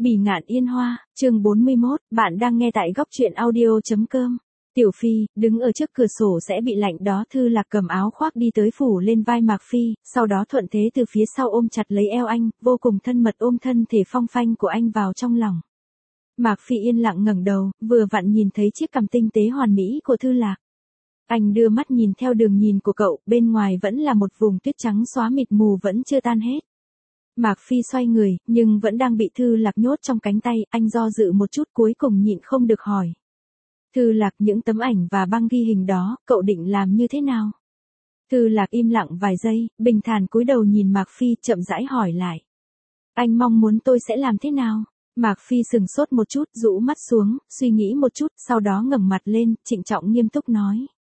Bỉ ngạn yên hoa, chương 41, bạn đang nghe tại góc truyện audio.com. Tiểu Phi, đứng ở trước cửa sổ sẽ bị lạnh đó. Thư Lạc cầm áo khoác đi tới phủ lên vai Mạc Phi, sau đó thuận thế từ phía sau ôm chặt lấy eo anh, vô cùng thân mật ôm thân thể phong phanh của anh vào trong lòng. Mạc Phi yên lặng ngẩng đầu, vừa vặn nhìn thấy chiếc cằm tinh tế hoàn mỹ của Thư Lạc. Anh đưa mắt nhìn theo đường nhìn của cậu, bên ngoài vẫn là một vùng tuyết trắng xóa mịt mù vẫn chưa tan hết. Mạc Phi xoay người, nhưng vẫn đang bị Thư Lạc nhốt trong cánh tay, anh do dự một chút cuối cùng nhịn không được hỏi. Thư Lạc, những tấm ảnh và băng ghi hình đó, cậu định làm như thế nào? Thư Lạc im lặng vài giây, bình thản cúi đầu nhìn Mạc Phi chậm rãi hỏi lại. Anh mong muốn tôi sẽ làm thế nào? Mạc Phi sừng sốt một chút, rũ mắt xuống, suy nghĩ một chút, sau đó ngẩng mặt lên, trịnh trọng nghiêm túc nói.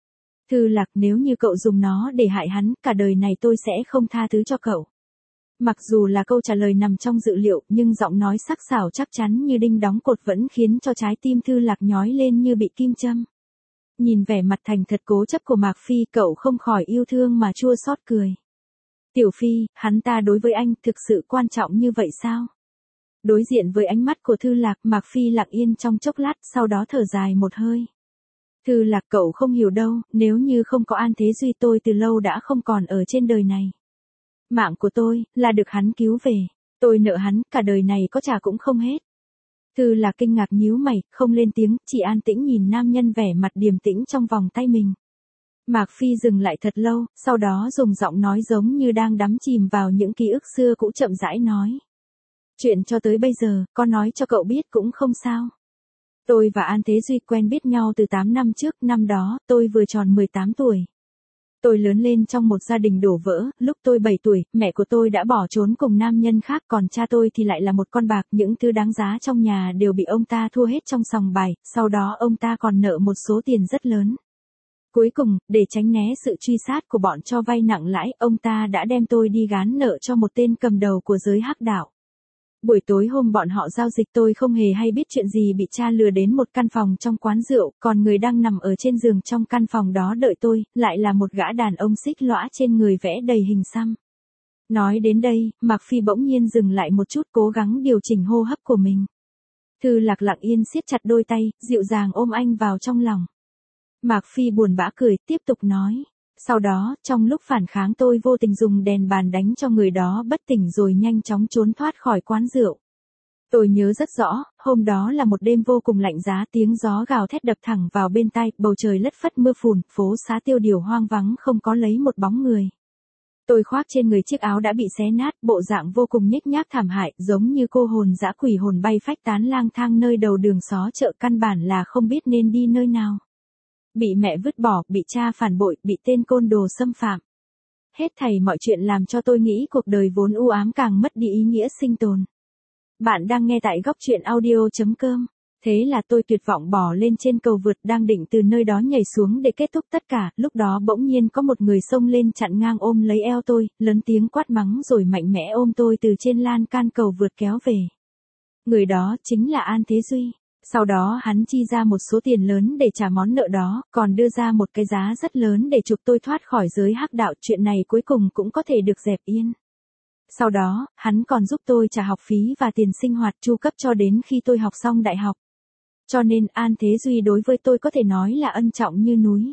Thư Lạc, nếu như cậu dùng nó để hại hắn, cả đời này tôi sẽ không tha thứ cho cậu. Mặc dù là câu trả lời nằm trong dự liệu, nhưng giọng nói sắc sảo chắc chắn như đinh đóng cột vẫn khiến cho trái tim Thư Lạc nhói lên như bị kim châm. Nhìn vẻ mặt thành thật cố chấp của Mạc Phi, cậu không khỏi yêu thương mà chua xót cười. Tiểu Phi, hắn ta đối với anh thực sự quan trọng như vậy sao? Đối diện với ánh mắt của Thư Lạc, Mạc Phi lặng yên trong chốc lát, sau đó thở dài một hơi. Thư Lạc, cậu không hiểu đâu, nếu như không có An Thế Duy tôi từ lâu đã không còn ở trên đời này. Mạng của tôi, là được hắn cứu về. Tôi nợ hắn, cả đời này có trả cũng không hết. Thư Lạc kinh ngạc nhíu mày, không lên tiếng, chỉ an tĩnh nhìn nam nhân vẻ mặt điềm tĩnh trong vòng tay mình. Mạc Phi dừng lại thật lâu, sau đó dùng giọng nói giống như đang đắm chìm vào những ký ức xưa cũ chậm rãi nói. Chuyện cho tới bây giờ, có nói cho cậu biết cũng không sao. Tôi và An Thế Duy quen biết nhau từ 8 năm trước, năm đó, tôi vừa tròn 18 tuổi. Tôi lớn lên trong một gia đình đổ vỡ, lúc tôi 7 tuổi, mẹ của tôi đã bỏ trốn cùng nam nhân khác, còn cha tôi thì lại là một con bạc, những thứ đáng giá trong nhà đều bị ông ta thua hết trong sòng bài, sau đó ông ta còn nợ một số tiền rất lớn. Cuối cùng, để tránh né sự truy sát của bọn cho vay nặng lãi, ông ta đã đem tôi đi gán nợ cho một tên cầm đầu của giới hắc đạo. Buổi tối hôm bọn họ giao dịch tôi không hề hay biết chuyện gì bị cha lừa đến một căn phòng trong quán rượu, còn người đang nằm ở trên giường trong căn phòng đó đợi tôi, lại là một gã đàn ông xích lõa trên người vẽ đầy hình xăm. Nói đến đây, Mạc Phi bỗng nhiên dừng lại một chút cố gắng điều chỉnh hô hấp của mình. Thư Lạc lặng yên siết chặt đôi tay, dịu dàng ôm anh vào trong lòng. Mạc Phi buồn bã cười, tiếp tục nói. Sau đó, trong lúc phản kháng tôi vô tình dùng đèn bàn đánh cho người đó bất tỉnh rồi nhanh chóng trốn thoát khỏi quán rượu. Tôi nhớ rất rõ, hôm đó là một đêm vô cùng lạnh giá, tiếng gió gào thét đập thẳng vào bên tai, bầu trời lất phất mưa phùn, phố xá tiêu điều hoang vắng không có lấy một bóng người. Tôi khoác trên người chiếc áo đã bị xé nát, bộ dạng vô cùng nhếch nhác thảm hại, giống như cô hồn dã quỷ hồn bay phách tán lang thang nơi đầu đường xó chợ, căn bản là không biết nên đi nơi nào. Bị mẹ vứt bỏ, bị cha phản bội, bị tên côn đồ xâm phạm. Hết thảy mọi chuyện làm cho tôi nghĩ cuộc đời vốn u ám càng mất đi ý nghĩa sinh tồn. Bạn đang nghe tại góc truyện audio.com. Thế là tôi tuyệt vọng bò lên trên cầu vượt, đang định từ nơi đó nhảy xuống để kết thúc tất cả, lúc đó bỗng nhiên có một người xông lên chặn ngang ôm lấy eo tôi, lớn tiếng quát mắng rồi mạnh mẽ ôm tôi từ trên lan can cầu vượt kéo về. Người đó chính là An Thế Duy. Sau đó hắn chi ra một số tiền lớn để trả món nợ đó, còn đưa ra một cái giá rất lớn để chuộc tôi thoát khỏi giới hắc đạo, chuyện này cuối cùng cũng có thể được dẹp yên. Sau đó, hắn còn giúp tôi trả học phí và tiền sinh hoạt chu cấp cho đến khi tôi học xong đại học. Cho nên An Thế Duy đối với tôi có thể nói là ân trọng như núi.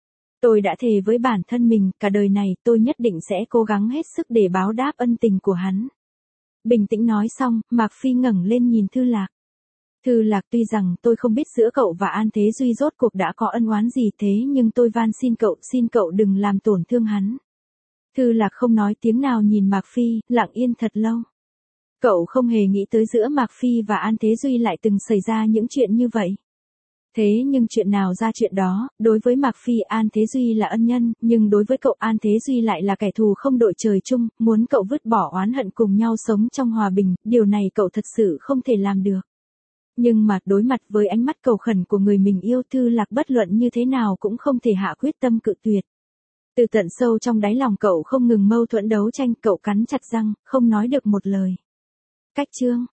Tôi đã thề với bản thân mình, cả đời này tôi nhất định sẽ cố gắng hết sức để báo đáp ân tình của hắn. Bình tĩnh nói xong, Mạc Phi ngẩng lên nhìn Thư Lạc. Thư Lạc, tuy rằng tôi không biết giữa cậu và An Thế Duy rốt cuộc đã có ân oán gì thế nhưng tôi van xin cậu đừng làm tổn thương hắn. Thư Lạc không nói tiếng nào nhìn Mạc Phi, lặng yên thật lâu. Cậu không hề nghĩ tới giữa Mạc Phi và An Thế Duy lại từng xảy ra những chuyện như vậy. Thế nhưng chuyện nào ra chuyện đó, đối với Mạc Phi An Thế Duy là ân nhân, nhưng đối với cậu An Thế Duy lại là kẻ thù không đội trời chung, muốn cậu vứt bỏ oán hận cùng nhau sống trong hòa bình, điều này cậu thật sự không thể làm được. Nhưng mà đối mặt với ánh mắt cầu khẩn của người mình yêu, Thư Lạc bất luận như thế nào cũng không thể hạ quyết tâm cự tuyệt. Từ tận sâu trong đáy lòng cậu không ngừng mâu thuẫn đấu tranh, cậu cắn chặt răng, không nói được một lời. Cách chương